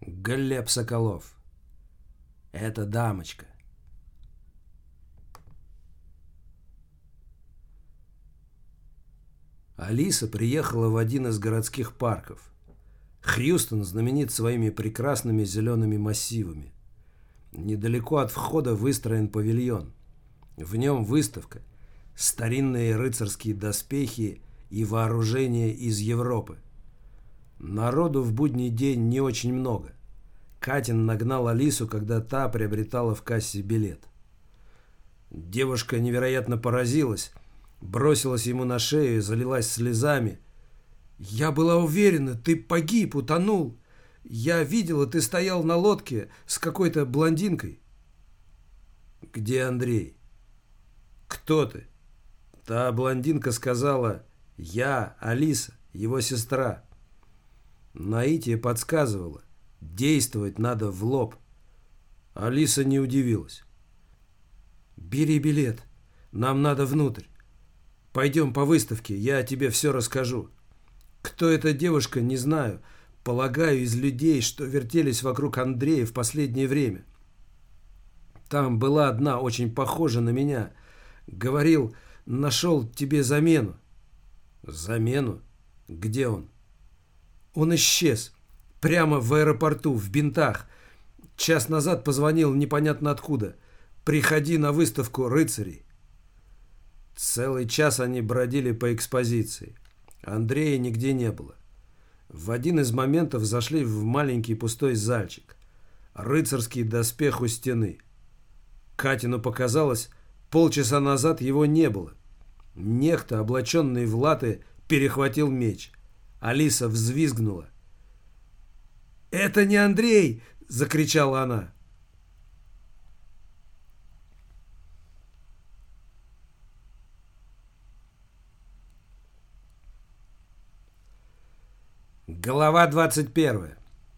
Глеб Соколов. Это дамочка. Алиса приехала в один из городских парков. Хьюстон знаменит своими прекрасными зелеными массивами. Недалеко от входа выстроен павильон. В нем выставка, старинные рыцарские доспехи и вооружение из Европы. Народу в будний день не очень много. Катин нагнал Алису, когда та приобретала в кассе билет. Девушка невероятно поразилась, бросилась ему на шею и залилась слезами. «Я была уверена, ты погиб, утонул. Я видела, ты стоял на лодке с какой-то блондинкой». «Где Андрей?» «Кто ты?» Та блондинка сказала: «Я, Алиса, его сестра». Наитие подсказывала: действовать надо в лоб. Алиса не удивилась. «Бери билет, нам надо внутрь. Пойдем по выставке, я тебе все расскажу. Кто эта девушка, не знаю. Полагаю, из людей, что вертелись вокруг Андрея в последнее время. Там была одна, очень похожа на меня. Говорил, нашел тебе замену». «Замену? Где он?» «Он исчез. Прямо в аэропорту, в бинтах. Час назад позвонил непонятно откуда. Приходи на выставку рыцарей». Целый час они бродили по экспозиции. Андрея нигде не было. В один из моментов зашли в маленький пустой зальчик. Рыцарский доспех у стены. Катину показалось, полчаса назад его не было. Некто, облаченный в латы, перехватил меч. Алиса взвизгнула. «Это не Андрей!» — закричала она. Глава 21.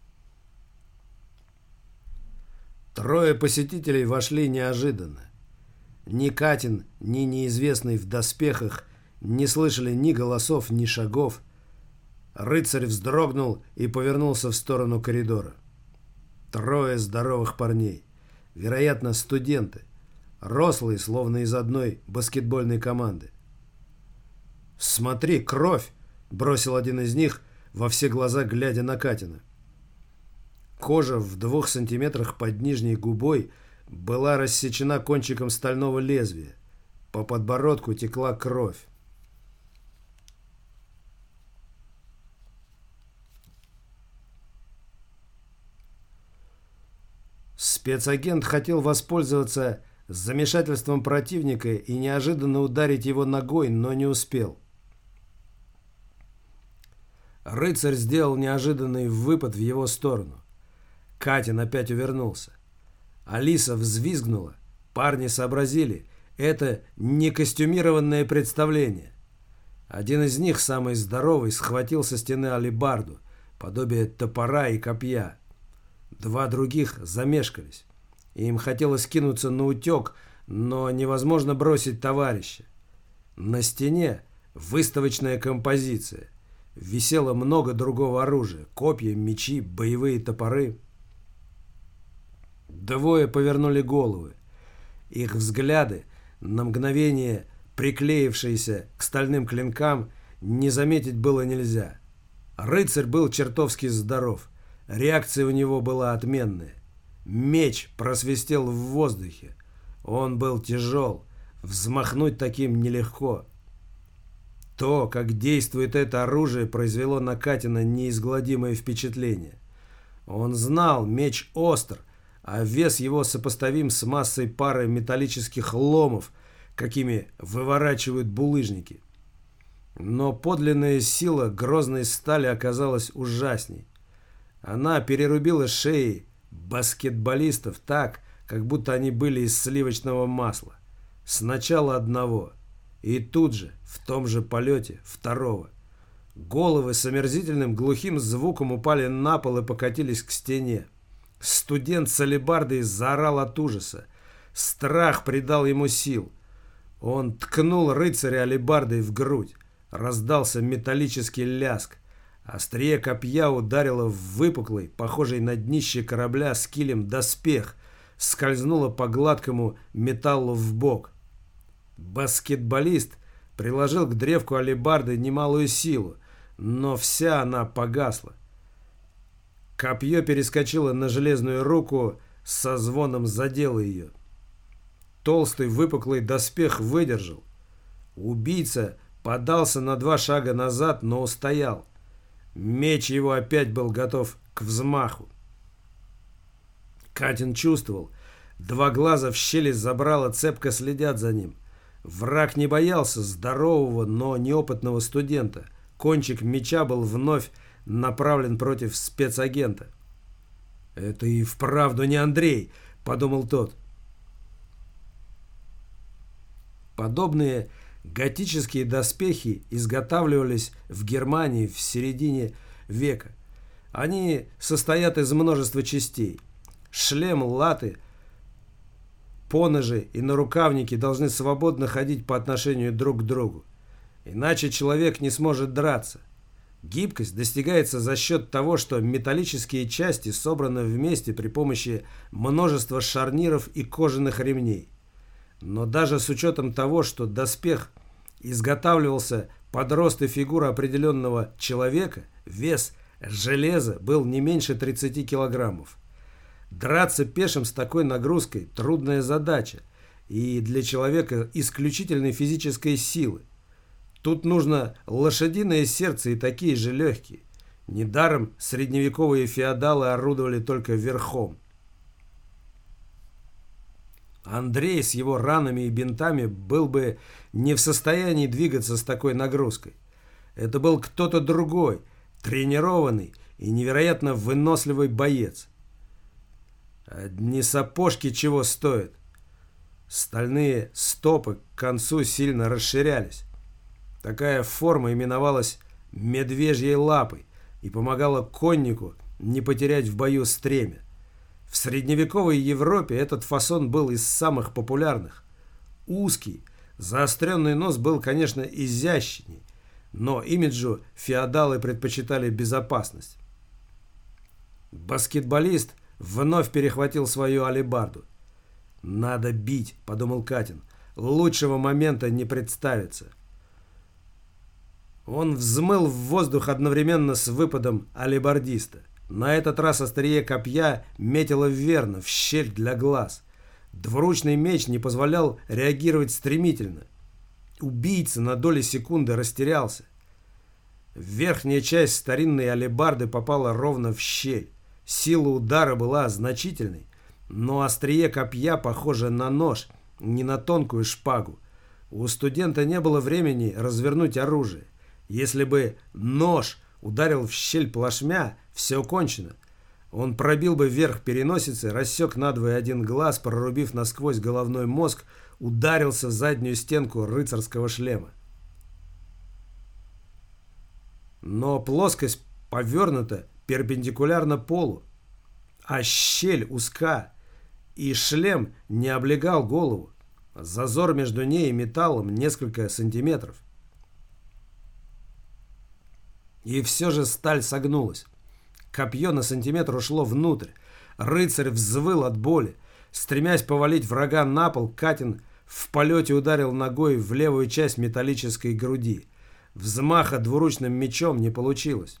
Трое посетителей вошли неожиданно. Ни Катин, ни неизвестный в доспехах не слышали ни голосов, ни шагов. Рыцарь вздрогнул и повернулся в сторону коридора. Трое здоровых парней, вероятно, студенты, рослые, словно из одной баскетбольной команды. «Смотри, кровь!» — бросил один из них, во все глаза глядя на Катина. Кожа в 2 сантиметрах под нижней губой была рассечена кончиком стального лезвия. По подбородку текла кровь. Спецагент хотел воспользоваться замешательством противника и неожиданно ударить его ногой, но не успел. Рыцарь сделал неожиданный выпад в его сторону. Катин опять увернулся. Алиса взвизгнула. Парни сообразили, это не костюмированное представление. Один из них, самый здоровый, схватил со стены алебарду, подобие топора и копья. Два других замешкались. Им хотелось кинуться наутек, но невозможно бросить товарища. На стене выставочная композиция. Висело много другого оружия. Копья, мечи, боевые топоры. Двое повернули головы. Их взгляды, на мгновение приклеившиеся к стальным клинкам, не заметить было нельзя. Рыцарь был чертовски здоров. Реакция у него была отменная. Меч просвистел в воздухе. Он был тяжел. Взмахнуть таким нелегко. То, как действует это оружие, произвело на Катина неизгладимое впечатление. Он знал, меч остр, а вес его сопоставим с массой пары металлических ломов, какими выворачивают булыжники. Но подлинная сила грозной стали оказалась ужасней. Она перерубила шеи баскетболистов так, как будто они были из сливочного масла. Сначала одного, и тут же, в том же полете, второго. Головы с омерзительным глухим звуком упали на пол и покатились к стене. Студент с алебардой заорал от ужаса. Страх придал ему сил. Он ткнул рыцаря алебардой в грудь. Раздался металлический ляск. Острие копья ударило в выпуклый, похожий на днище корабля с килем доспех, скользнуло по гладкому металлу в бок. Баскетболист приложил к древку алебарды немалую силу, но вся она погасла. Копье перескочило на железную руку, со звоном задело ее. Толстый выпуклый доспех выдержал. Убийца подался на 2 шага назад, но устоял. Меч его опять был готов к взмаху. Катин чувствовал, 2 глаза в щели забрала, цепко следят за ним. Враг не боялся здорового, но неопытного студента. Кончик меча был вновь направлен против спецагента. «Это и вправду не Андрей», — подумал тот. Подобные готические доспехи изготавливались в Германии в середине века. Они состоят из множества частей. Шлем, латы, поножи и нарукавники должны свободно ходить по отношению друг к другу. Иначе человек не сможет драться. Гибкость достигается за счет того, что металлические части собраны вместе при помощи множества шарниров и кожаных ремней. Но даже с учетом того, что доспех изготавливался под рост и фигуру определенного человека, вес железа был не меньше 30 килограммов. Драться пешим с такой нагрузкой – трудная задача, и для человека исключительной физической силы. Тут нужно лошадиное сердце и такие же легкие. Недаром средневековые феодалы орудовали только верхом. Андрей с его ранами и бинтами был бы не в состоянии двигаться с такой нагрузкой. Это был кто-то другой, тренированный и невероятно выносливый боец. Одни сапожки чего стоят. Стальные стопы к концу сильно расширялись. Такая форма именовалась медвежьей лапой и помогала коннику не потерять в бою стремя. В средневековой Европе этот фасон был из самых популярных. Узкий, заостренный нос был, конечно, изящней, но имиджу феодалы предпочитали безопасность. Баскетболист вновь перехватил свою алебарду. «Надо бить», — подумал Катин. «Лучшего момента не представится». Он взмыл в воздух одновременно с выпадом алебардиста. На этот раз острие копья метило верно, в щель для глаз. Двуручный меч не позволял реагировать стремительно. Убийца на доли секунды растерялся. Верхняя часть старинной алебарды попала ровно в щель. Сила удара была значительной, но острие копья похоже на нож, не на тонкую шпагу. У студента не было времени развернуть оружие. Если бы нож ударил в щель плашмя, все кончено. Он пробил бы верх переносицы, рассек надвое один глаз, прорубив насквозь головной мозг, ударился в заднюю стенку рыцарского шлема. Но плоскость повернута перпендикулярно полу, а щель узка, и шлем не облегал голову. Зазор между ней и металлом несколько сантиметров. И все же сталь согнулась. Копье на сантиметр ушло внутрь. Рыцарь взвыл от боли. Стремясь повалить врага на пол, Катин в полете ударил ногой в левую часть металлической груди. Взмаха двуручным мечом не получилось.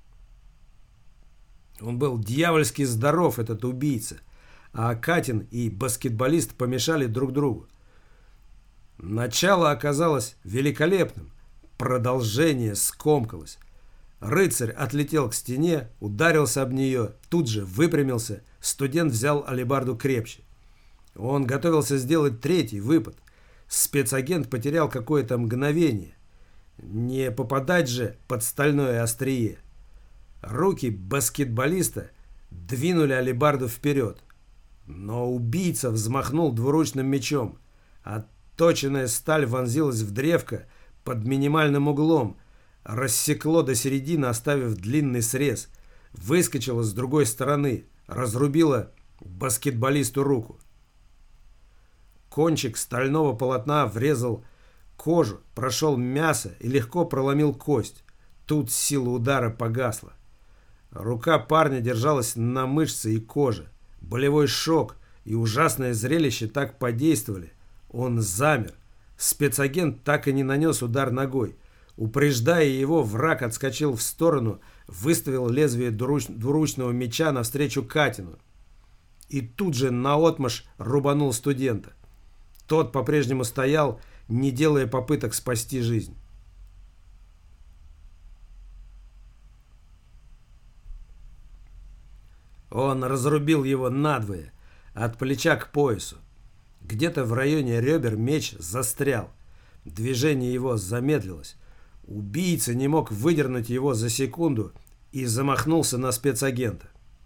Он был дьявольски здоров, этот убийца, а Катин и баскетболист помешали друг другу. Начало оказалось великолепным, продолжение скомкалось. Рыцарь отлетел к стене, ударился об нее, тут же выпрямился, студент взял алебарду крепче. Он готовился сделать третий выпад. Спецагент потерял какое-то мгновение. Не попадать же под стальное острие. Руки баскетболиста двинули алебарду вперед. Но убийца взмахнул двуручным мечом. Отточенная сталь вонзилась в древко под минимальным углом, рассекло до середины, оставив длинный срез. Выскочило с другой стороны, разрубило баскетболисту руку. Кончик стального полотна врезал кожу, прошел мясо и легко проломил кость. Тут сила удара погасла. Рука парня держалась на мышце и коже. Болевой шок и ужасное зрелище так подействовали. Он замер. Спецагент так и не нанес удар ногой. Упреждая его, враг отскочил в сторону, выставил лезвие двуручного меча навстречу Катину. И тут же наотмашь рубанул студента. Тот по-прежнему стоял, не делая попыток спасти жизнь. Он разрубил его надвое, от плеча к поясу. Где-то в районе ребер меч застрял. Движение его замедлилось. Убийца не мог выдернуть его за секунду и замахнулся на спецагента.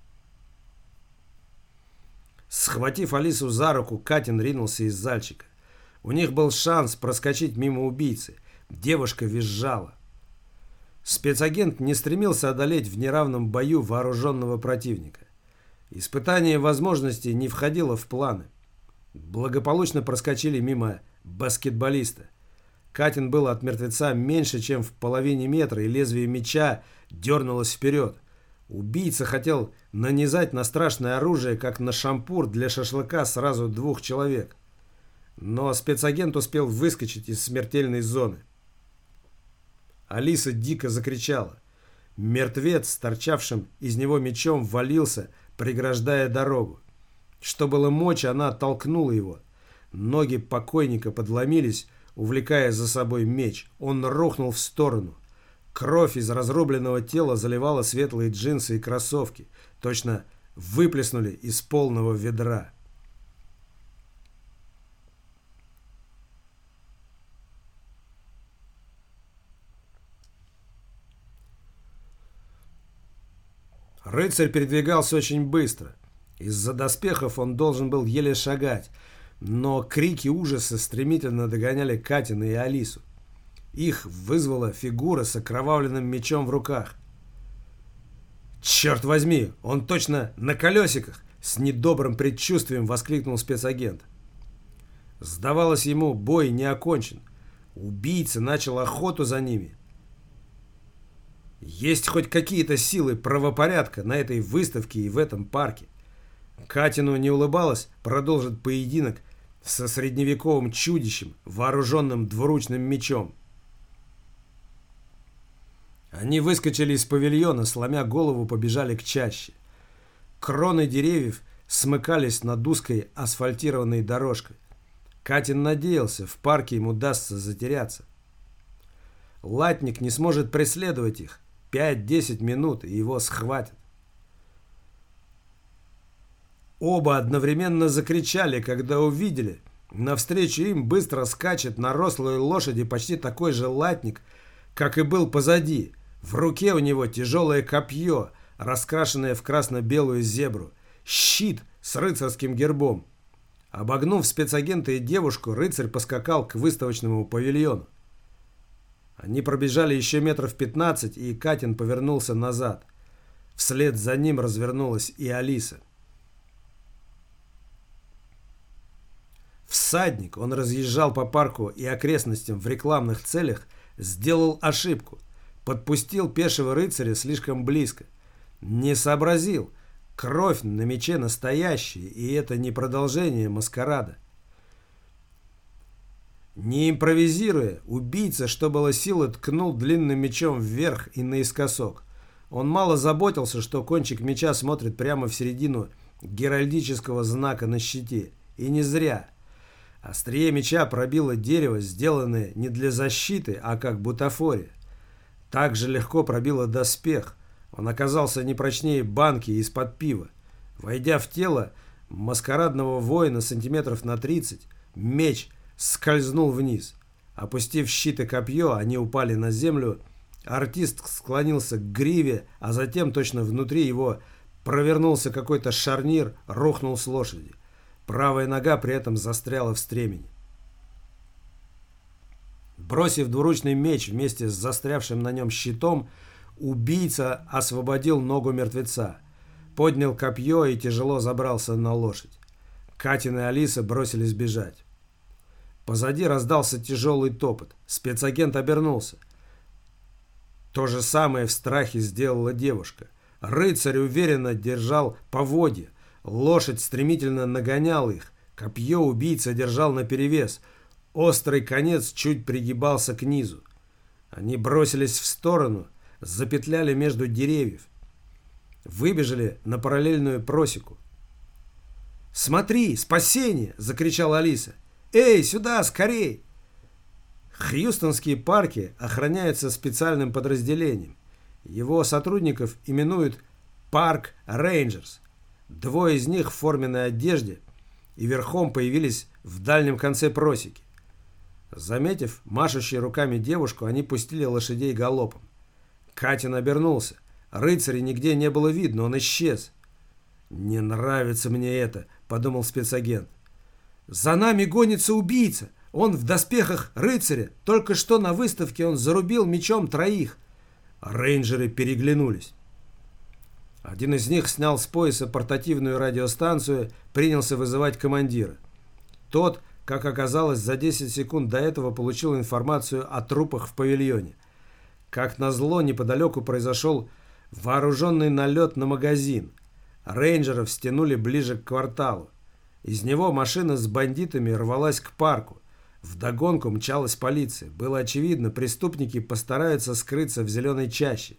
Схватив Алису за руку, Катин ринулся из зальчика. У них был шанс проскочить мимо убийцы. Девушка визжала. Спецагент не стремился одолеть в неравном бою вооруженного противника. Испытание возможностей не входило в планы. Благополучно проскочили мимо баскетболиста. Катин был от мертвеца меньше, чем в половине метра, и лезвие меча дернулось вперед. Убийца хотел нанизать на страшное оружие, как на шампур для шашлыка, сразу 2 человек. Но спецагент успел выскочить из смертельной зоны. Алиса дико закричала. Мертвец с торчавшим из него мечом валился, преграждая дорогу. Что было мочи, она оттолкнула его. Ноги покойника подломились, увлекая за собой меч. Он рухнул в сторону. Кровь из разрубленного тела заливала светлые джинсы и кроссовки. Точно выплеснули из полного ведра. Рыцарь передвигался очень быстро. Из-за доспехов он должен был еле шагать, но крики ужаса стремительно догоняли Катина и Алису. Их вызвала фигура с окровавленным мечом в руках. «Черт возьми, он точно на колесиках!» — с недобрым предчувствием воскликнул спецагент. Сдавалось ему, бой не окончен. Убийца начал охоту за ними. Есть хоть какие-то силы правопорядка на этой выставке и в этом парке. Катину не улыбалось продолжить поединок со средневековым чудищем, вооруженным двуручным мечом. Они выскочили из павильона, сломя голову, побежали к чаще. Кроны деревьев смыкались над узкой асфальтированной дорожкой. Катин надеялся, в парке им удастся затеряться. Латник не сможет преследовать их. 5-10 минут, и его схватят. Оба одновременно закричали, когда увидели. Навстречу им быстро скачет на рослой лошади почти такой же латник, как и был позади. В руке у него тяжелое копье, раскрашенное в красно-белую зебру, щит с рыцарским гербом. Обогнув спецагента и девушку, рыцарь поскакал к выставочному павильону. Они пробежали еще метров 15, и Катин повернулся назад. Вслед за ним развернулась и Алиса. Всадник, он разъезжал по парку и окрестностям в рекламных целях, сделал ошибку. Подпустил пешего рыцаря слишком близко. Не сообразил. Кровь на мече настоящая, и это не продолжение маскарада. Не импровизируя, убийца, что было силы, ткнул длинным мечом вверх и наискосок. Он мало заботился, что кончик меча смотрит прямо в середину геральдического знака на щите. И не зря. Острие меча пробило дерево, сделанное не для защиты, а как бутафория. Так же легко пробило доспех. Он оказался не прочнее банки из-под пива. Войдя в тело маскарадного воина сантиметров на 30, меч скользнул вниз. Опустив щит и копье, они упали на землю. Артист склонился к гриве, а затем точно внутри его провернулся какой-то шарнир, рухнул с лошади. Правая нога при этом застряла в стремени. Бросив двуручный меч вместе с застрявшим на нем щитом, убийца освободил ногу мертвеца, поднял копье и тяжело забрался на лошадь. Катин и Алиса бросились бежать. Позади раздался тяжелый топот. Спецагент обернулся. То же самое в страхе сделала девушка. Рыцарь уверенно держал поводья. Лошадь стремительно нагоняла их. Копье убийца держал наперевес. Острый конец чуть пригибался к низу. Они бросились в сторону, запетляли между деревьев. Выбежали на параллельную просеку. «Смотри, спасение!» – закричала Алиса. «Эй, сюда, скорей!» Хьюстонские парки охраняются специальным подразделением. Его сотрудников именуют «Парк Рейнджерс». Двое из них в форменной одежде и верхом появились в дальнем конце просеки. Заметив машущей руками девушку, они пустили лошадей галопом. Катин обернулся. Рыцаря нигде не было видно, он исчез. «Не нравится мне это», — подумал спецагент. «За нами гонится убийца. Он в доспехах рыцаря. Только что на выставке он зарубил мечом 3. Рейнджеры переглянулись. Один из них снял с пояса портативную радиостанцию, принялся вызывать командира. Тот, как оказалось, за 10 секунд до этого получил информацию о трупах в павильоне. Как назло, неподалеку произошел вооруженный налет на магазин. Рейнджеров стянули ближе к кварталу. Из него машина с бандитами рвалась к парку. Вдогонку мчалась полиция. Было очевидно, преступники постараются скрыться в зеленой чаще.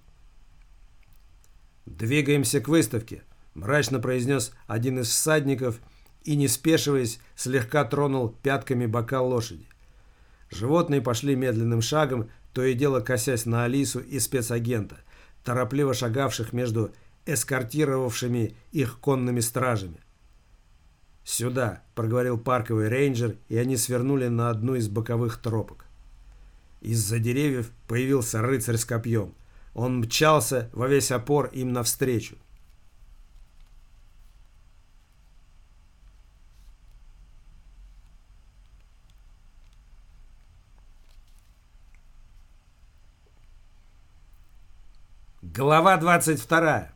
«Двигаемся к выставке», – мрачно произнес один из всадников и, не спешиваясь, слегка тронул пятками бока лошади. Животные пошли медленным шагом, то и дело косясь на Алису и спецагента, торопливо шагавших между эскортировавшими их конными стражами. «Сюда», — проговорил парковый рейнджер, и они свернули на одну из боковых тропок. Из-за деревьев появился рыцарь с копьем. Он мчался во весь опор им навстречу. Глава 22.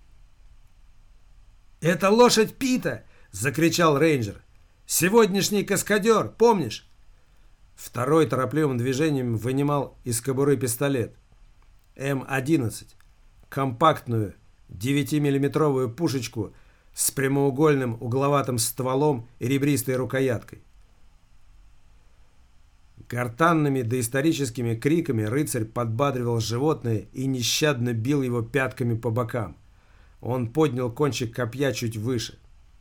«Это лошадь Пита!» — закричал рейнджер. «Сегодняшний каскадер, помнишь?» Второй торопливым движением вынимал из кобуры пистолет. М-11. Компактную 9-миллиметровую пушечку с прямоугольным угловатым стволом и ребристой рукояткой. Гортанными доисторическими криками рыцарь подбадривал животное и нещадно бил его пятками по бокам. Он поднял кончик копья чуть выше.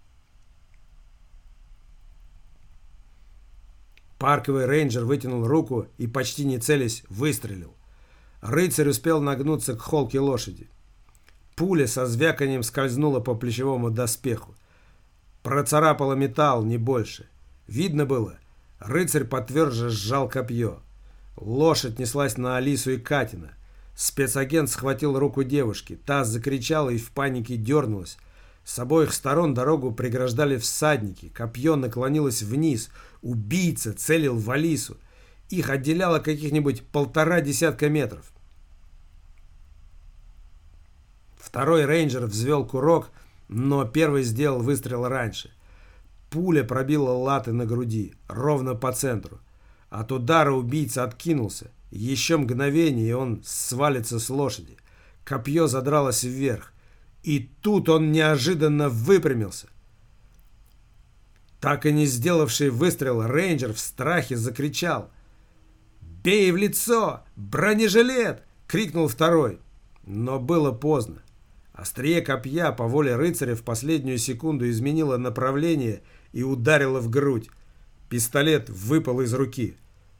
Парковый рейнджер вытянул руку и, почти не целясь, выстрелил. Рыцарь успел нагнуться к холке лошади. Пуля со звяканием скользнула по плечевому доспеху. Процарапала металл, не больше. Видно было, рыцарь потверже сжал копье. Лошадь неслась на Алису и Катина. Спецагент схватил руку девушки. Та закричала и в панике дернулась. С обоих сторон дорогу преграждали всадники. Копье наклонилось вниз. Убийца целил в Алису. Их отделяло каких-нибудь 1,5 десятка метров. Второй рейнджер взвел курок, но первый сделал выстрел раньше. Пуля пробила латы на груди, ровно по центру. От удара убийца откинулся. Еще мгновение, и он свалится с лошади. Копье задралось вверх. И тут он неожиданно выпрямился. Так и не сделавший выстрел, рейнджер в страхе закричал. «Бей в лицо! Бронежилет!» — крикнул второй. Но было поздно. Острие копья по воле рыцаря в последнюю секунду изменило направление и ударило в грудь. Пистолет выпал из руки.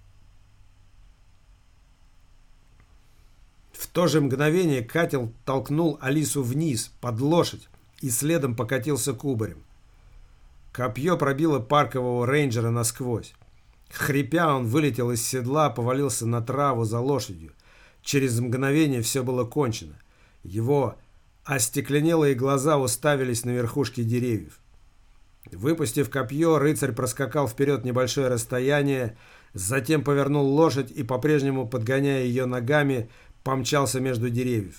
В то же мгновение Катил толкнул Алису вниз, под лошадь, и следом покатился кубарем. Копье пробило паркового рейнджера насквозь. Хрипя, он вылетел из седла, повалился на траву за лошадью. Через мгновение все было кончено. Его остекленелые глаза уставились на верхушки деревьев. Выпустив копье, рыцарь проскакал вперед небольшое расстояние, затем повернул лошадь и, по-прежнему подгоняя ее ногами, помчался между деревьев.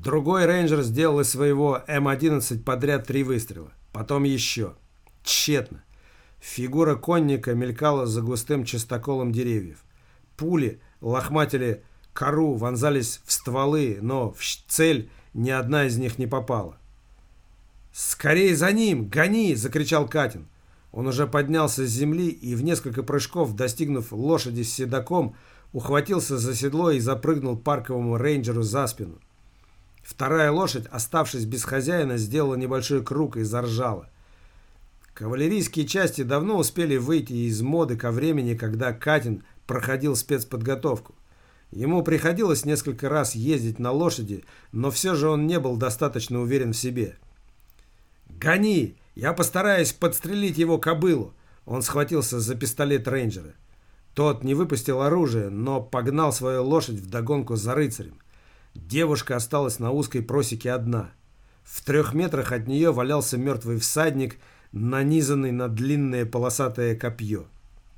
Другой рейнджер сделал из своего М-11 подряд 3 выстрела. Потом еще. Тщетно. Фигура конника мелькала за густым частоколом деревьев. Пули лохматили кору, вонзались в стволы, но в цель ни одна из них не попала. «Скорей за ним! Гони!» – закричал Катин. Он уже поднялся с земли и в несколько прыжков, достигнув лошади с седаком, ухватился за седло и запрыгнул парковому рейнджеру за спину. Вторая лошадь, оставшись без хозяина, сделала небольшой круг и заржала. Кавалерийские части давно успели выйти из моды ко времени, когда Катин проходил спецподготовку. Ему приходилось несколько раз ездить на лошади, но все же он не был достаточно уверен в себе. «Гони! Я постараюсь подстрелить его кобылу!» Он схватился за пистолет рейнджера. Тот не выпустил оружие, но погнал свою лошадь вдогонку за рыцарем. Девушка осталась на узкой просеке одна. В 3 метрах от нее валялся мертвый всадник, нанизанный на длинное полосатое копье.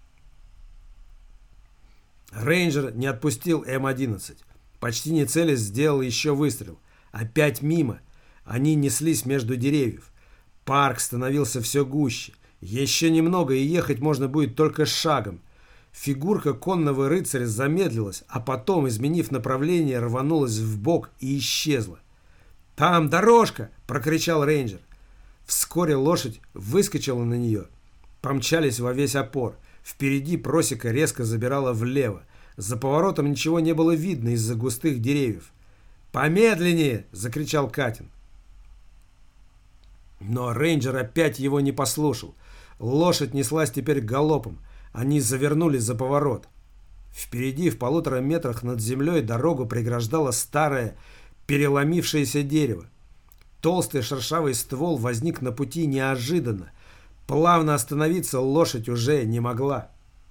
Рейнджер не отпустил М-11. Почти не целясь, сделал еще выстрел. Опять мимо. Они неслись между деревьев. Парк становился все гуще. Еще немного, и ехать можно будет только шагом. Фигурка конного рыцаря замедлилась, а потом, изменив направление, рванулась вбок и исчезла. «Там дорожка!» – прокричал рейнджер. Вскоре лошадь выскочила на нее. Помчались во весь опор. Впереди просека резко забирала влево. За поворотом ничего не было видно из-за густых деревьев. «Помедленнее!» – закричал Катин. Но рейнджер опять его не послушал. Лошадь неслась теперь галопом. Они завернули за поворот. Впереди, в 1,5 метрах над землей, дорогу преграждало старое, переломившееся дерево. Толстый шершавый ствол возник на пути неожиданно. Плавно остановиться лошадь уже не могла.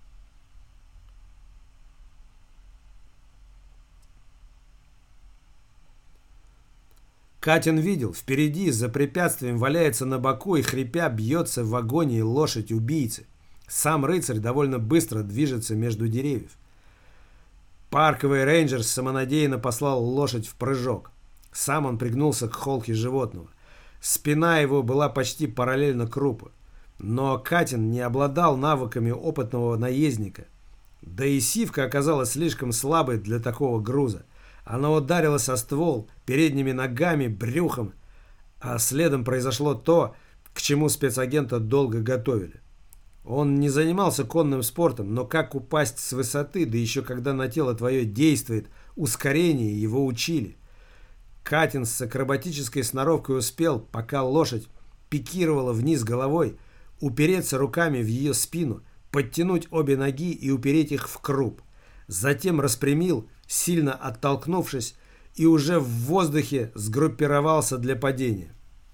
Катин видел, впереди, за препятствием, валяется на боку и, хрипя, бьется в агонии лошадь убийцы. Сам рыцарь довольно быстро движется между деревьев. Парковый рейнджер самонадеянно послал лошадь в прыжок. Сам он пригнулся к холке животного. Спина его была почти параллельна крупу. Но Катин не обладал навыками опытного наездника. Да и сивка оказалась слишком слабой для такого груза. Она ударилась о ствол передними ногами, брюхом, а следом произошло то, к чему спецагента долго готовили. Он не занимался конным спортом, но как упасть с высоты, да еще когда на тело твое действует ускорение, его учили. Катин с акробатической сноровкой успел, пока лошадь пикировала вниз головой, упереться руками в ее спину, подтянуть обе ноги и упереть их в круп. Затем распрямил, сильно оттолкнувшись, и уже в воздухе сгруппировался для падения.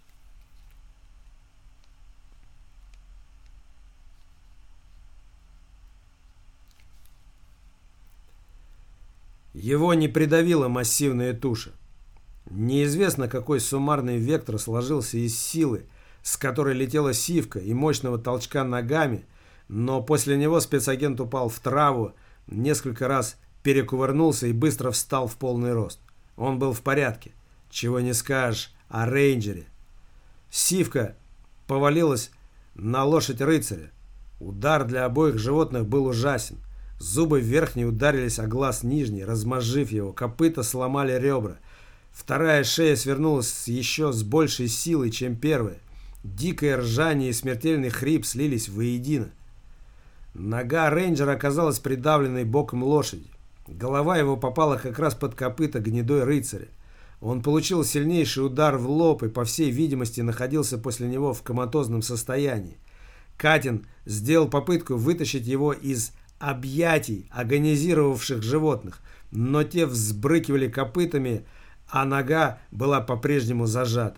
Его не придавила массивная туша. Неизвестно, какой суммарный вектор сложился из силы, с которой летела сивка, и мощного толчка ногами, но после него спецагент упал в траву, несколько раз перекувырнулся и быстро встал в полный рост. Он был в порядке. Чего не скажешь о рейнджере. Сивка повалилась на лошадь рыцаря. Удар для обоих животных был ужасен. Зубы верхние ударились о глаз нижний, размозжив его. Копыта сломали ребра. Вторая шея свернулась еще с большей силой, чем первая. Дикое ржание и смертельный хрип слились воедино. Нога рейнджера оказалась придавленной боком лошади. Голова его попала как раз под копыта гнедой рыцаря. Он получил сильнейший удар в лоб и, по всей видимости, находился после него в коматозном состоянии. Катин сделал попытку вытащить его из объятий агонизировавших животных, но те взбрыкивали копытами, а нога была по-прежнему зажата.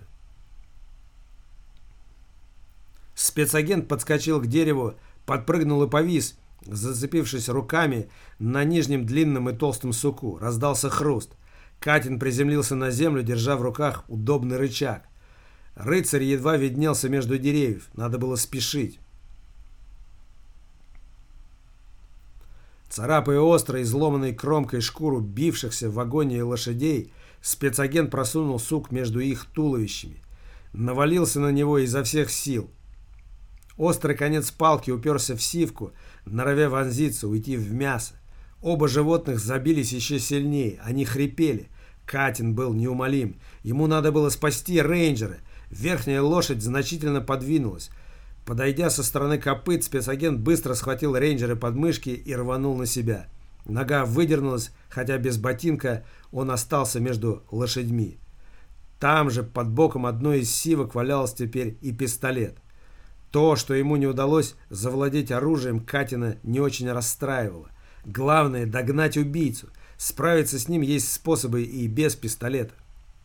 Спецагент подскочил к дереву, подпрыгнул и повис, зацепившись руками на нижнем длинном и толстом суку. Раздался хруст. Катин приземлился на землю, держа в руках удобный рычаг. Рыцарь едва виднелся между деревьев. Надо было спешить. Царапая острой, изломанной кромкой шкуру бившихся в агонии лошадей, спецагент просунул сук между их туловищами. Навалился на него изо всех сил. Острый конец палки уперся в сивку, норовя вонзиться, уйти в мясо. Оба животных забились еще сильнее. Они хрипели. Катин был неумолим. Ему надо было спасти рейнджера. Верхняя лошадь значительно подвинулась. Подойдя со стороны копыт, спецагент быстро схватил рейнджера под мышки и рванул на себя. Нога выдернулась, хотя без ботинка он остался между лошадьми. Там же, под боком одной из сивок, валялся теперь и пистолет. То, что ему не удалось завладеть оружием, Катина не очень расстраивало. Главное — догнать убийцу. Справиться с ним есть способы и без пистолета.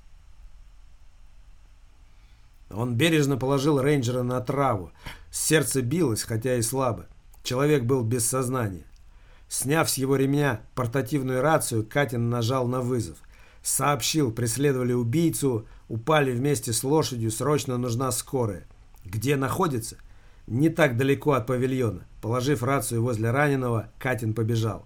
Он бережно положил рейнджера на траву. Сердце билось, хотя и слабо. Человек был без сознания. Сняв с его ремня портативную рацию, Катин нажал на вызов. Сообщил, преследовали убийцу, упали вместе с лошадью, срочно нужна скорая. Где находится? Не так далеко от павильона. Положив рацию возле раненого, Катин побежал.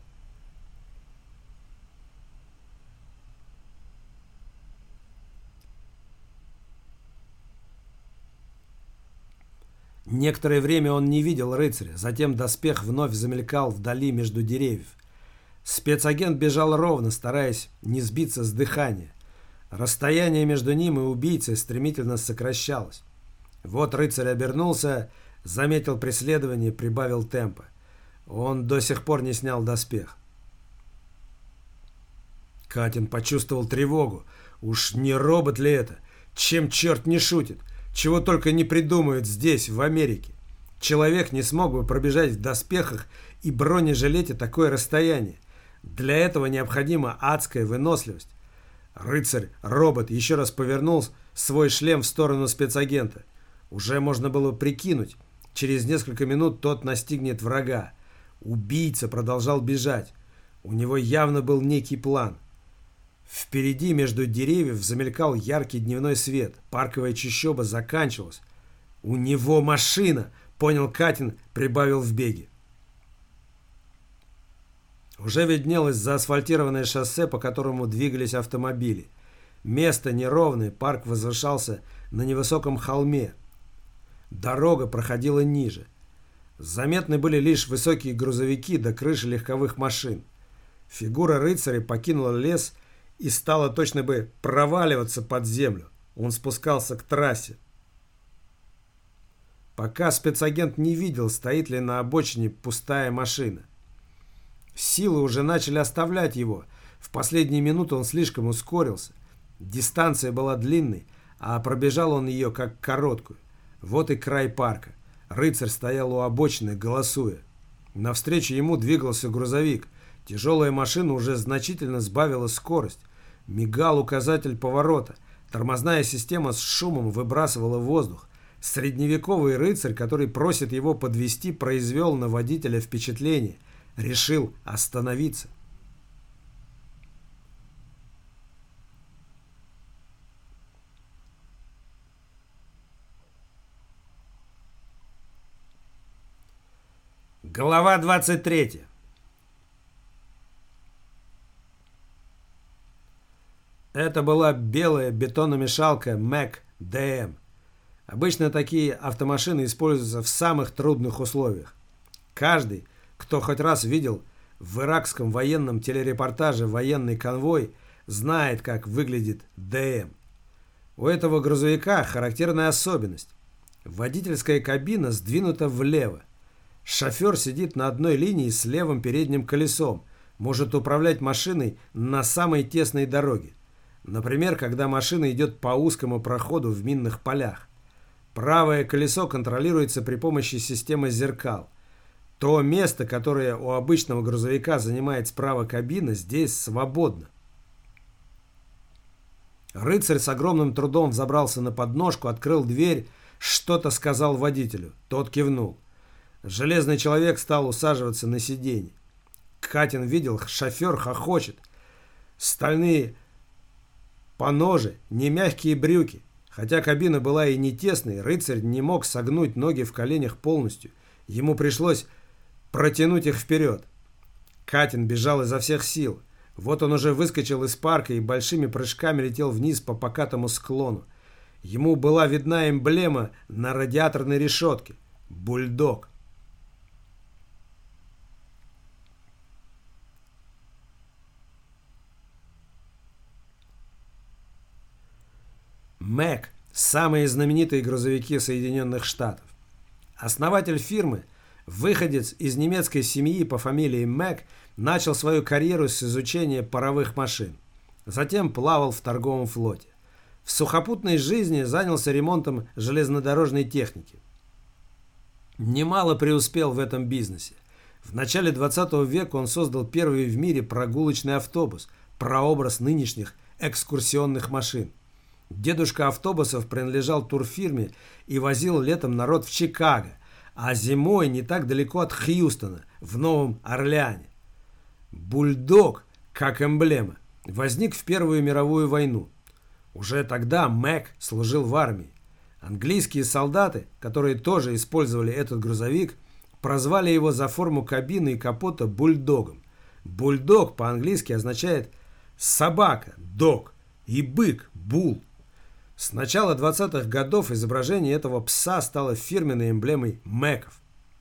Некоторое время он не видел рыцаря, затем доспех вновь замелькал вдали между деревьев. Спецагент бежал ровно, стараясь не сбиться с дыхания. Расстояние между ним и убийцей стремительно сокращалось. Вот рыцарь обернулся, заметил преследование и прибавил темпа. Он до сих пор не снял доспех. Катин почувствовал тревогу. Уж не робот ли это? Чем черт не шутит? Чего только не придумают здесь, в Америке. Человек не смог бы пробежать в доспехах и бронежилете такое расстояние. Для этого необходима адская выносливость. Рыцарь-робот еще раз повернул свой шлем в сторону спецагента. Уже можно было прикинуть. Через несколько минут тот настигнет врага. Убийца продолжал бежать. У него явно был некий план. Впереди между деревьев замелькал яркий дневной свет. Парковая чащоба заканчивалась. «У него машина!» — понял Катин, прибавил в беге. Уже виднелось заасфальтированное шоссе, по которому двигались автомобили. Место неровное, парк возвышался на невысоком холме. Дорога проходила ниже. Заметны были лишь высокие грузовики до крыши легковых машин. Фигура рыцаря покинула лес и стала точно бы проваливаться под землю. Он спускался к трассе. Пока спецагент не видел, стоит ли на обочине пустая машина. Силы уже начали оставлять его. В последние минуты он слишком ускорился. Дистанция была длинной, а пробежал он ее как короткую. Вот и край парка. Рыцарь стоял у обочины, голосуя. Навстречу ему двигался грузовик. Тяжелая машина уже значительно сбавила скорость. Мигал указатель поворота. Тормозная система с шумом выбрасывала воздух. Средневековый рыцарь, который просит его подвезти, произвел на водителя впечатление. Решил остановиться. Глава 23. Это была белая бетономешалка Mack DM. Обычно такие автомашины используются в самых трудных условиях. Каждый, кто хоть раз видел в иракском военном телерепортаже военный конвой, знает, как выглядит ДМ. У этого грузовика характерная особенность. Водительская кабина сдвинута влево. Шофер сидит на одной линии с левым передним колесом, может управлять машиной на самой тесной дороге. Например, когда машина идет по узкому проходу в минных полях. Правое колесо контролируется при помощи системы зеркал. То место, которое у обычного грузовика занимает справа кабины, здесь свободно. Рыцарь с огромным трудом взобрался на подножку, открыл дверь, что-то сказал водителю. Тот кивнул. Железный человек стал усаживаться на сиденье. Катин видел, шофер хохочет. Стальные поножи, не мягкие брюки. Хотя кабина была и не тесной, рыцарь не мог согнуть ноги в коленях полностью. Ему пришлось протянуть их вперед. Катин бежал изо всех сил. Вот он уже выскочил из парка и большими прыжками летел вниз по покатому склону. Ему была видна эмблема на радиаторной решетке. Бульдог. Мэг – самые знаменитые грузовики Соединенных Штатов. Основатель фирмы, выходец из немецкой семьи по фамилии Мэг, начал свою карьеру с изучения паровых машин. Затем плавал в торговом флоте. В сухопутной жизни занялся ремонтом железнодорожной техники. Немало преуспел в этом бизнесе. В начале 20 века он создал первый в мире прогулочный автобус, прообраз нынешних экскурсионных машин. Дедушка автобусов принадлежал турфирме и возил летом народ в Чикаго, а зимой не так далеко от Хьюстона, в Новом Орлеане. Бульдог, как эмблема, возник в Первую мировую войну. Уже тогда Мэг служил в армии. Английские солдаты, которые тоже использовали этот грузовик, прозвали его за форму кабины и капота бульдогом. Бульдог по-английски означает собака, дог, и бык, бул. С начала 20-х годов изображение этого пса стало фирменной эмблемой Мэков.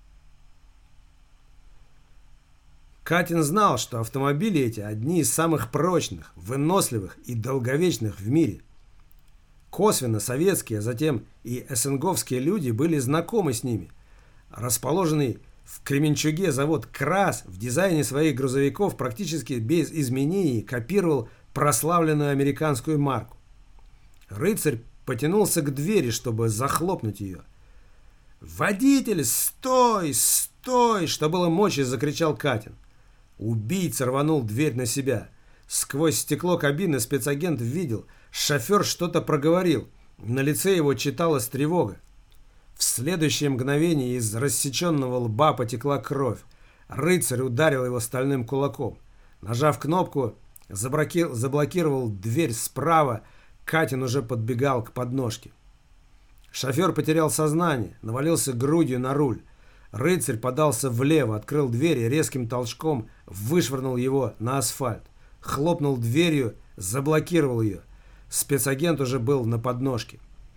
Катин знал, что автомобили эти одни из самых прочных, выносливых и долговечных в мире. Косвенно советские, а затем и СНГовские люди были знакомы с ними. Расположенный в Кременчуге завод «КРАС» в дизайне своих грузовиков практически без изменений копировал прославленную американскую марку. Рыцарь потянулся к двери, чтобы захлопнуть ее. «Водитель, стой! Стой!» Что было мочи, закричал Катин. Убийца рванул дверь на себя. Сквозь стекло кабины спецагент видел, шофер что-то проговорил. На лице его читалась тревога. В следующее мгновение из рассеченного лба потекла кровь. Рыцарь ударил его стальным кулаком. Нажав кнопку, заблокировал дверь справа. Катин уже подбегал к подножке. Шофер потерял сознание, навалился грудью на руль. Рыцарь подался влево, открыл дверь и резким толчком вышвырнул его на асфальт. Хлопнул дверью, заблокировал ее. Спецагент уже был на подножке.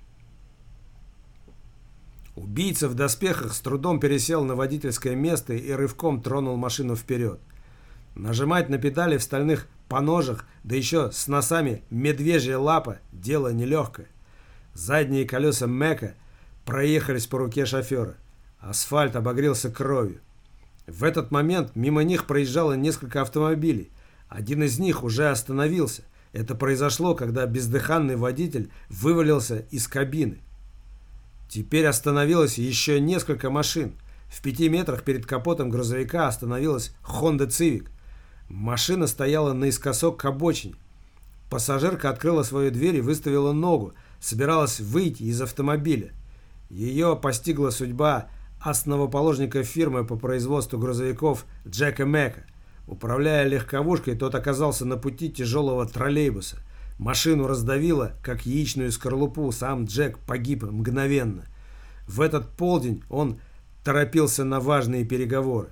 Убийца в доспехах с трудом пересел на водительское место и рывком тронул машину вперед. Нажимать на педали в стальных поножах, да еще с носами медвежья лапа, дело нелегкое. Задние колеса Мэка проехались по руке шофера. Асфальт обогрелся кровью. В этот момент мимо них проезжало несколько автомобилей. Один из них уже остановился. Это произошло, когда бездыханный водитель вывалился из кабины. Теперь остановилось еще несколько машин. В 5 метрах перед капотом грузовика остановилась Honda Civic. Машина стояла наискосок к обочине. Пассажирка открыла свою дверь и выставила ногу, собиралась выйти из автомобиля. Ее постигла судьба основоположника фирмы по производству грузовиков Джека Мэка. Управляя легковушкой, тот оказался на пути тяжелого троллейбуса. Машину раздавило, как яичную скорлупу, сам Джек погиб мгновенно. В этот полдень он торопился на важные переговоры.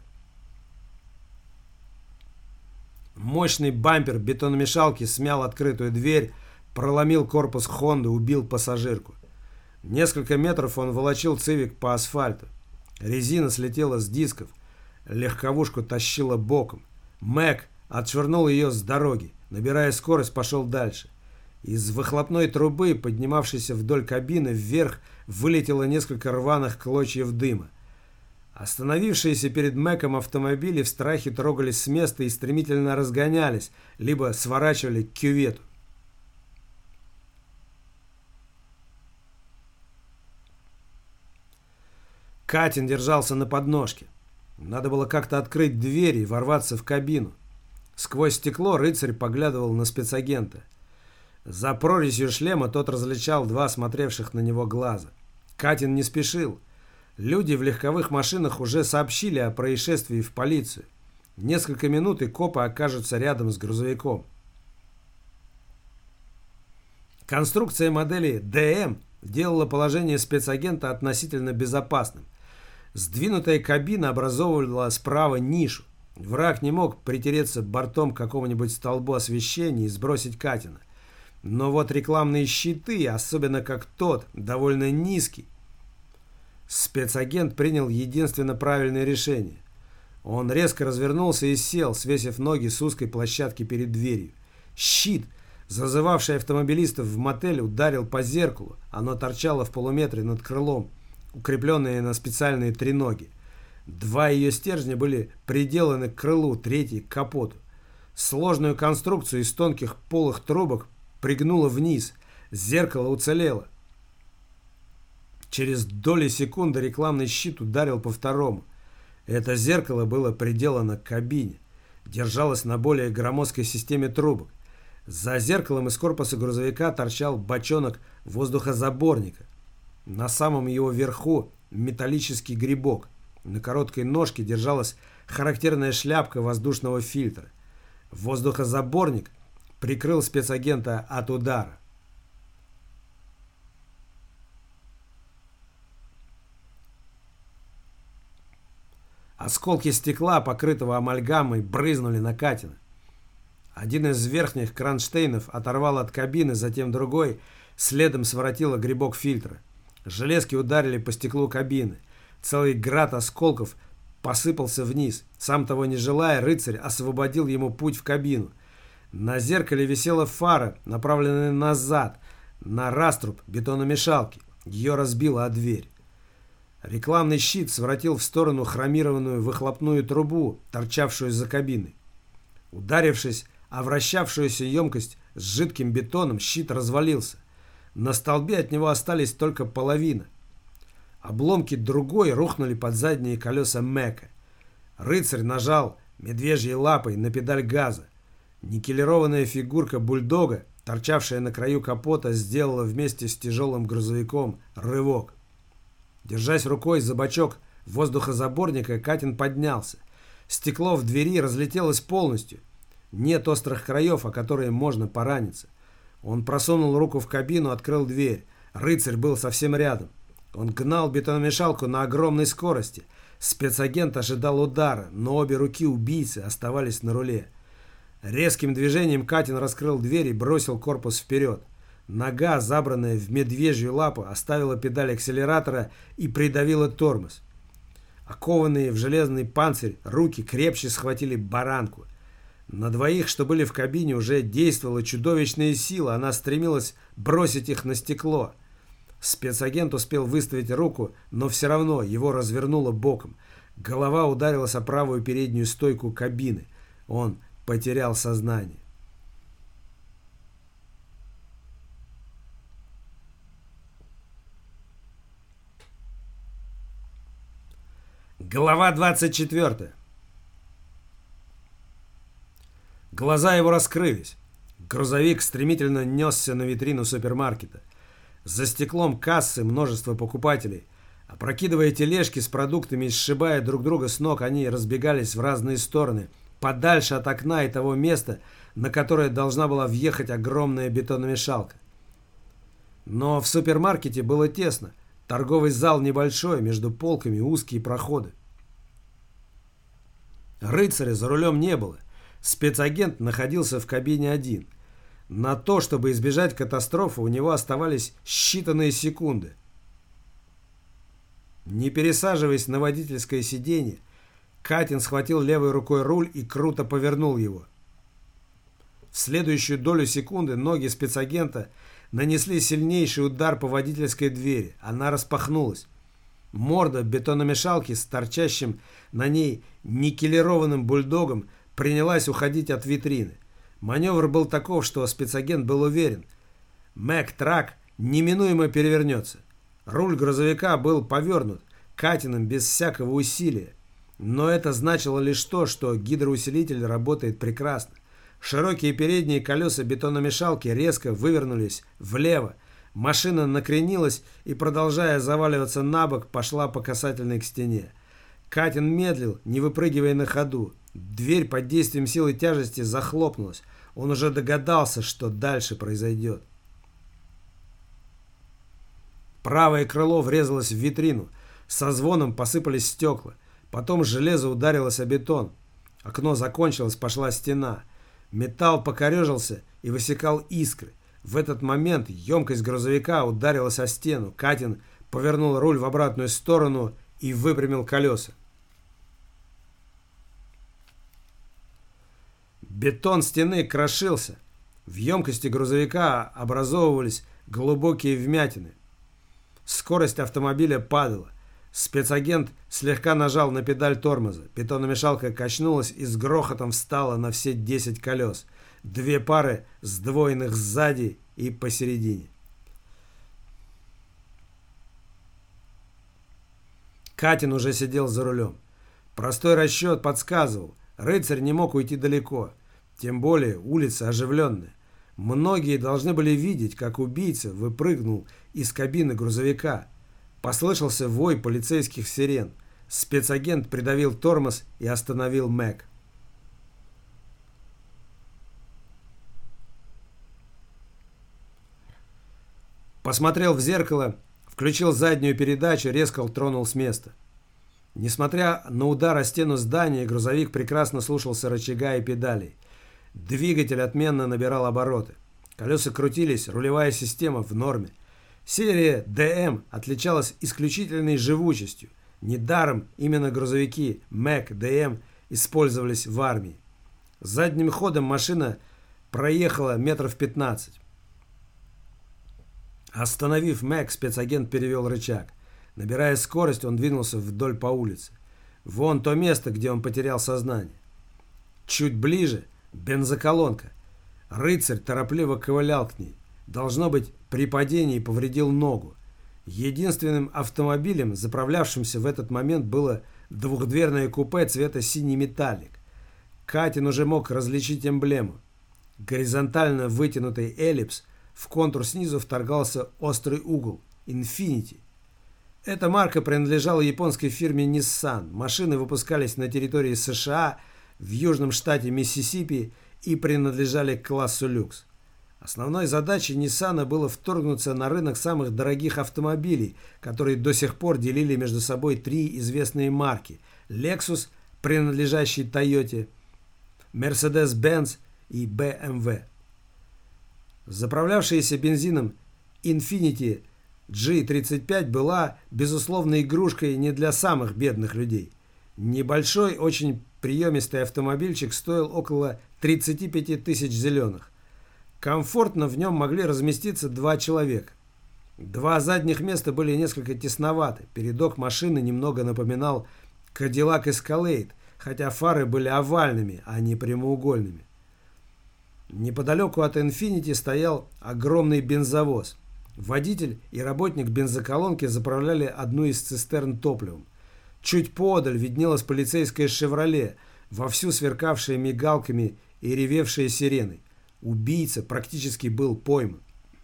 Мощный бампер бетономешалки смял открытую дверь, проломил корпус Хонды, убил пассажирку. Несколько метров он волочил Цивик по асфальту. Резина слетела с дисков. Легковушку тащило боком. Мэг отшвырнул ее с дороги. Набирая скорость, пошел дальше. Из выхлопной трубы, поднимавшейся вдоль кабины, вверх вылетело несколько рваных клочьев дыма. Остановившиеся перед Мэком автомобили в страхе трогались с места и стремительно разгонялись, либо сворачивали к кювету. Катин держался на подножке. Надо было как-то открыть дверь и ворваться в кабину. Сквозь стекло рыцарь поглядывал на спецагента. За прорезью шлема тот различал два смотревших на него глаза. Катин не спешил. Люди в легковых машинах уже сообщили о происшествии в полицию. Несколько минут, и копы окажутся рядом с грузовиком. Конструкция модели ДМ делала положение спецагента относительно безопасным. Сдвинутая кабина образовывала справа нишу. Враг не мог притереться бортом к какому-нибудь столбу освещения и сбросить Катина. Но вот рекламные щиты, особенно как тот, довольно низкий. Спецагент принял единственно правильное решение. Он резко развернулся и сел, свесив ноги с узкой площадки перед дверью. Щит, зазывавший автомобилистов в мотель, ударил по зеркалу. Оно торчало в полуметре над крылом, укрепленное на специальные треноги. Два ее стержня были приделаны к крылу, третий к капоту. Сложную конструкцию из тонких полых трубок пригнуло вниз. Зеркало уцелело. Через доли секунды рекламный щит ударил по второму. Это зеркало было приделано к кабине. Держалось на более громоздкой системе трубок. За зеркалом из корпуса грузовика торчал бочонок воздухозаборника. На самом его верху металлический грибок. На короткой ножке держалась характерная шляпка воздушного фильтра. Воздухозаборник прикрыл спецагента от удара. Осколки стекла, покрытого амальгамой, брызнули на Катина. Один из верхних кронштейнов оторвал от кабины, затем другой следом своротило грибок фильтра. Железки ударили по стеклу кабины. Целый град осколков посыпался вниз. Сам того не желая, рыцарь освободил ему путь в кабину. На зеркале висела фара, направленная назад, на раструб бетономешалки. Ее разбило о дверь. Рекламный щит своротил в сторону хромированную выхлопную трубу, торчавшую за кабиной. Ударившись о вращавшуюся емкость с жидким бетоном, щит развалился. На столбе от него остались только половина. Обломки другой рухнули под задние колеса Мэка. Рыцарь нажал медвежьей лапой на педаль газа. Никелированная фигурка бульдога, торчавшая на краю капота, сделала вместе с тяжелым грузовиком рывок. Держась рукой за бачок воздухозаборника, Катин поднялся. Стекло в двери разлетелось полностью. Нет острых краев, о которые можно пораниться. Он просунул руку в кабину, открыл дверь. Рыцарь был совсем рядом. Он гнал бетономешалку на огромной скорости. Спецагент ожидал удара, но обе руки убийцы оставались на руле. Резким движением Катин раскрыл дверь и бросил корпус вперед. Нога, забранная в медвежью лапу, оставила педаль акселератора и придавила тормоз. Окованные в железный панцирь руки крепче схватили баранку. На двоих, что были в кабине, уже действовала чудовищная сила. Она стремилась бросить их на стекло. Спецагент успел выставить руку, но все равно его развернуло боком. Голова ударилась о правую переднюю стойку кабины. Он потерял сознание. Глава 24. Глаза его раскрылись. Грузовик стремительно несся на витрину супермаркета. За стеклом кассы множество покупателей. Опрокидывая тележки с продуктами и сшибая друг друга с ног, они разбегались в разные стороны, подальше от окна и того места, на которое должна была въехать огромная бетономешалка. Но в супермаркете было тесно. Торговый зал небольшой, между полками узкие проходы. Рыцаря за рулем не было. Спецагент находился в кабине один. На то, чтобы избежать катастрофы, у него оставались считанные секунды. Не пересаживаясь на водительское сиденье, Катин схватил левой рукой руль и круто повернул его. В следующую долю секунды ноги спецагента нанесли сильнейший удар по водительской двери. Она распахнулась. Морда бетономешалки с торчащим на ней никелированным бульдогом принялась уходить от витрины. Маневр был таков, что спецагент был уверен. Мэк-трак неминуемо перевернется. Руль грузовика был повернут Катиным без всякого усилия. Но это значило лишь то, что гидроусилитель работает прекрасно. Широкие передние колеса бетономешалки резко вывернулись влево. Машина накренилась и, продолжая заваливаться на бок, пошла по касательной к стене. Катин медлил, не выпрыгивая на ходу. Дверь под действием силы тяжести захлопнулась. Он уже догадался, что дальше произойдет. Правое крыло врезалось в витрину. Со звоном посыпались стекла. Потом железо ударилось о бетон. Окно закончилось, пошла стена. Металл покорежился и высекал искры. В этот момент емкость грузовика ударилась о стену. Катин повернул руль в обратную сторону и выпрямил колеса. Бетон стены крошился. В емкости грузовика образовывались глубокие вмятины. Скорость автомобиля падала. Спецагент слегка нажал на педаль тормоза. Бетономешалка качнулась и с грохотом встала на все 10 колес. 2 пары сдвоенных сзади и посередине. Катин уже сидел за рулем. Простой расчет подсказывал. Рыцарь не мог уйти далеко. Тем более улица оживленная. Многие должны были видеть, как убийца выпрыгнул из кабины грузовика. Послышался вой полицейских сирен. Спецагент придавил тормоз и остановил Мэг. Посмотрел в зеркало, включил заднюю передачу, резко тронул с места. Несмотря на удар о стену здания, грузовик прекрасно слушался рычага и педалей. Двигатель отменно набирал обороты. Колеса крутились, рулевая система в норме. Серия ДМ отличалась исключительной живучестью. Недаром именно грузовики МЭК ДМ использовались в армии. Задним ходом машина проехала метров 15. Остановив МЭК, спецагент перевел рычаг. Набирая скорость, он двинулся вдоль по улице. Вон то место, где он потерял сознание. Чуть ближе бензоколонка. Рыцарь торопливо ковылял к ней. Должно быть, при падении повредил ногу. Единственным автомобилем, заправлявшимся в этот момент, было двухдверное купе цвета синий металлик. Катин уже мог различить эмблему. Горизонтально вытянутый эллипс, в контур снизу вторгался острый угол. Infiniti. Эта марка принадлежала японской фирме Nissan. Машины выпускались на территории США, в южном штате Миссисипи и принадлежали к классу люкс. Основной задачей Ниссана было вторгнуться на рынок самых дорогих автомобилей, которые до сих пор делили между собой 3 известные марки: Lexus, принадлежащий Toyota, Mercedes-Benz и BMW. Заправлявшаяся бензином Infiniti G35 была, безусловно, игрушкой не для самых бедных людей. Небольшой, очень приемистый автомобильчик стоил около 35 тысяч зеленых. Комфортно в нем могли разместиться 2 человека. 2 задних места были несколько тесноваты. Передок машины немного напоминал Cadillac Escalade, хотя фары были овальными, а не прямоугольными. Неподалеку от Infiniti стоял огромный бензовоз. Водитель и работник бензоколонки заправляли одну из цистерн топливом. Чуть поодаль виднелась полицейская «Шевроле», вовсю сверкавшая мигалками и ревевшая сиреной. Убийца практически был пойман.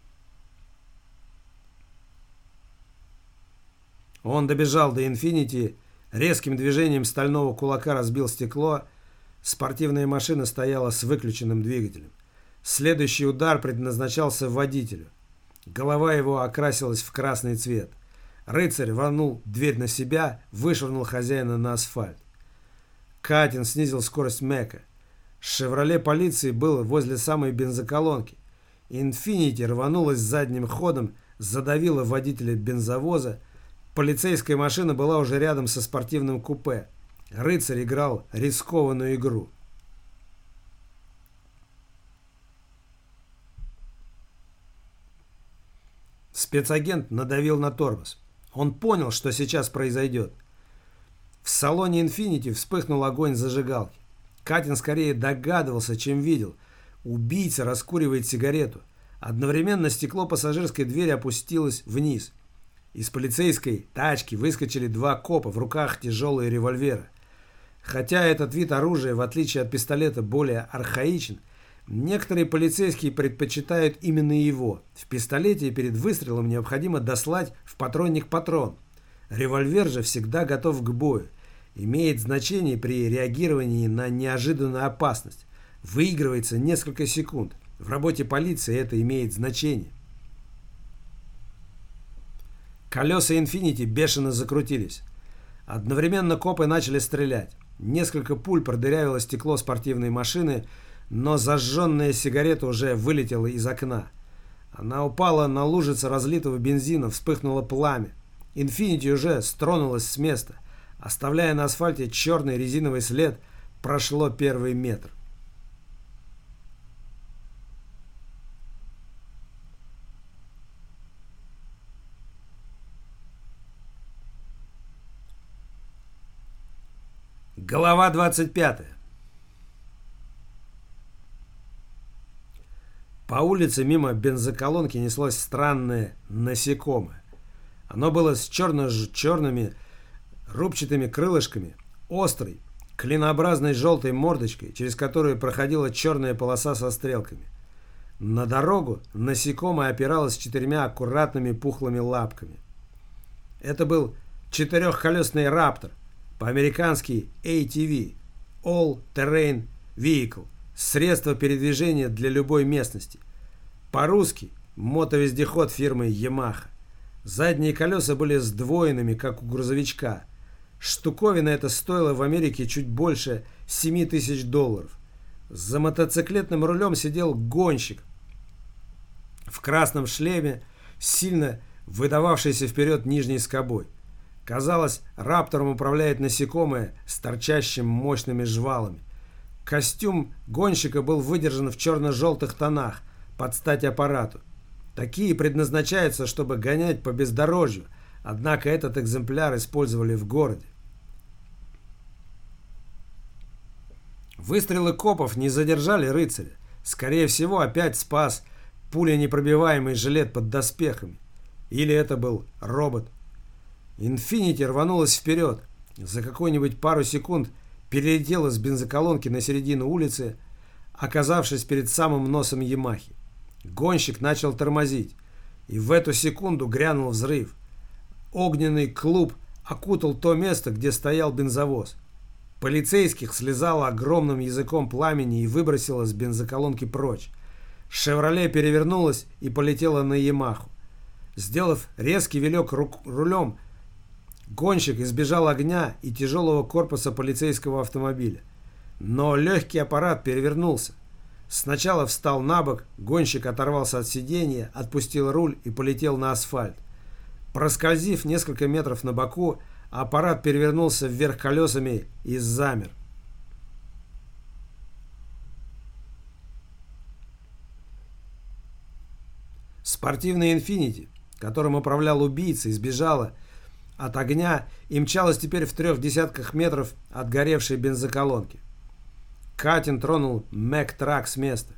Он добежал до Infiniti, резким движением стального кулака разбил стекло. Спортивная машина стояла с выключенным двигателем. Следующий удар предназначался водителю. Голова его окрасилась в красный цвет. Рыцарь рванул дверь на себя, вышвырнул хозяина на асфальт. Катин снизил скорость Мэка. «Шевроле» полиции было возле самой бензоколонки. Infiniti рванулась задним ходом, задавила водителя бензовоза. Полицейская машина была уже рядом со спортивным купе. Рыцарь играл рискованную игру. Спецагент надавил на тормоз. Он понял, что сейчас произойдет. В салоне Infiniti вспыхнул огонь зажигалки. Катин скорее догадывался, чем видел. Убийца раскуривает сигарету. Одновременно стекло пассажирской двери опустилось вниз. Из полицейской тачки выскочили 2 копа, в руках тяжелые револьверы. Хотя этот вид оружия, в отличие от пистолета, более архаичен, некоторые полицейские предпочитают именно его. В пистолете перед выстрелом необходимо дослать в патронник патрон. Револьвер же всегда готов к бою. Имеет значение при реагировании на неожиданную опасность. Выигрывается несколько секунд. В работе полиции это имеет значение. Колеса Infiniti бешено закрутились. Одновременно копы начали стрелять. Несколько пуль продырявило стекло спортивной машины, но зажженная сигарета уже вылетела из окна. Она упала на лужицы разлитого бензина, вспыхнуло пламя. «Инфинити» уже стронулась с места. Оставляя на асфальте черный резиновый след, прошло первый метр. Глава 25. По улице мимо бензоколонки неслось странное насекомое. Оно было с черными рубчатыми крылышками, острой, клинообразной желтой мордочкой, через которую проходила черная полоса со стрелками. На дорогу насекомое опиралось 4 аккуратными пухлыми лапками. Это был четырехколесный раптор, по-американски ATV, All Terrain Vehicle, средство передвижения для любой местности. По-русски мотовездеход фирмы Yamaha. Задние колеса были сдвоенными, как у грузовичка. Штуковина эта стоила в Америке чуть больше $7000. За мотоциклетным рулем сидел гонщик в красном шлеме, сильно выдававшийся вперед нижней скобой. Казалось, раптором управляет насекомое с торчащими мощными жвалами. Костюм гонщика был выдержан в черно-желтых тонах, под стать аппарату. Такие предназначаются, чтобы гонять по бездорожью, однако этот экземпляр использовали в городе. Выстрелы копов не задержали рыцаря. Скорее всего, опять спас пуленепробиваемый жилет под доспехами. Или это был робот. «Инфинити» рванулась вперед. За какую-нибудь пару секунд перелетела с бензоколонки на середину улицы, оказавшись перед самым носом Ямахи. Гонщик начал тормозить, и в эту секунду грянул взрыв. Огненный клуб окутал то место, где стоял бензовоз. Полицейских слезало огромным языком пламени и выбросило с бензоколонки прочь. «Шевроле» перевернулась и полетела на Ямаху. Сделав резкий вилек рулем, гонщик избежал огня и тяжелого корпуса полицейского автомобиля. Но легкий аппарат перевернулся. Сначала встал на бок, гонщик оторвался от сиденья, отпустил руль и полетел на асфальт. Проскользив несколько метров на боку, аппарат перевернулся вверх колесами и замер. Спортивный «Инфинити», которым управлял убийца, избежала от огня и мчалась теперь в 30 метров от горевшей бензоколонки. Катин тронул Мэк-трак с места.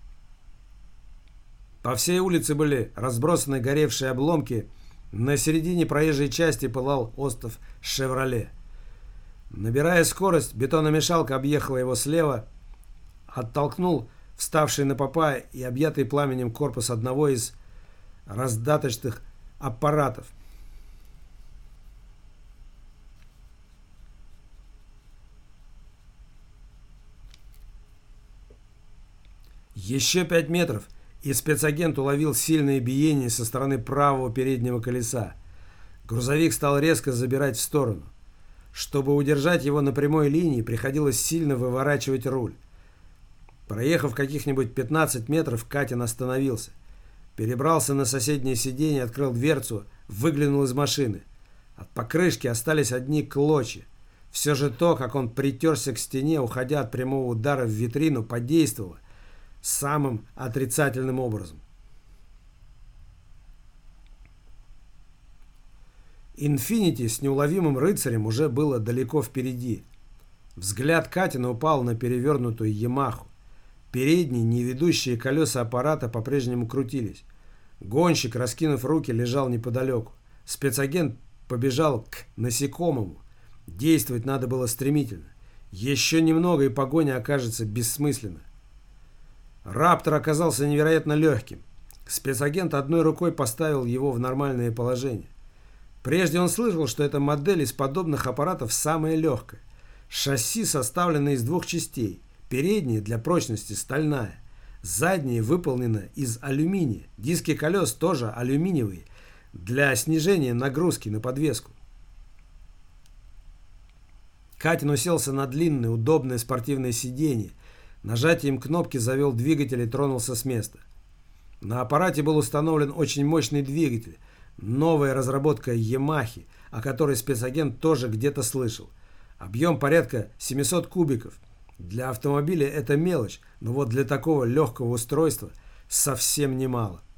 По всей улице были разбросаны горевшие обломки. На середине проезжей части пылал остов «Шевроле». Набирая скорость, бетономешалка объехала его слева, оттолкнул вставший на попа и объятый пламенем корпус одного из раздаточных аппаратов. Еще 5 метров, и спецагент уловил сильное биение со стороны правого переднего колеса. Грузовик стал резко забирать в сторону. Чтобы удержать его на прямой линии, приходилось сильно выворачивать руль. Проехав каких-нибудь 15 метров, Катин остановился. Перебрался на соседнее сиденье, открыл дверцу, выглянул из машины. От покрышки остались одни клочья. Все же то, как он притерся к стене, уходя от прямого удара в витрину, подействовало самым отрицательным образом. «Инфинити» с неуловимым рыцарем уже было далеко впереди. Взгляд Катина упал на перевернутую Ямаху. Передние, неведущие колеса аппарата по-прежнему крутились. Гонщик, раскинув руки, лежал неподалеку. Спецагент побежал к насекомому. Действовать надо было стремительно. Еще немного, и погоня окажется бессмысленна. Раптор оказался невероятно легким. Спецагент одной рукой поставил его в нормальное положение. Прежде он слышал, что эта модель из подобных аппаратов самая легкая. Шасси составлено из 2 частей. Передняя для прочности стальная. Задняя выполнена из алюминия. Диски колес тоже алюминиевые для снижения нагрузки на подвеску. Катин уселся на длинное, удобное спортивное сиденье. Нажатием кнопки завел двигатель и тронулся с места. На аппарате был установлен очень мощный двигатель. Новая разработка Ямахи, о которой спецагент тоже где-то слышал. Объем порядка 700 кубиков. Для автомобиля это мелочь, но вот для такого легкого устройства совсем немало.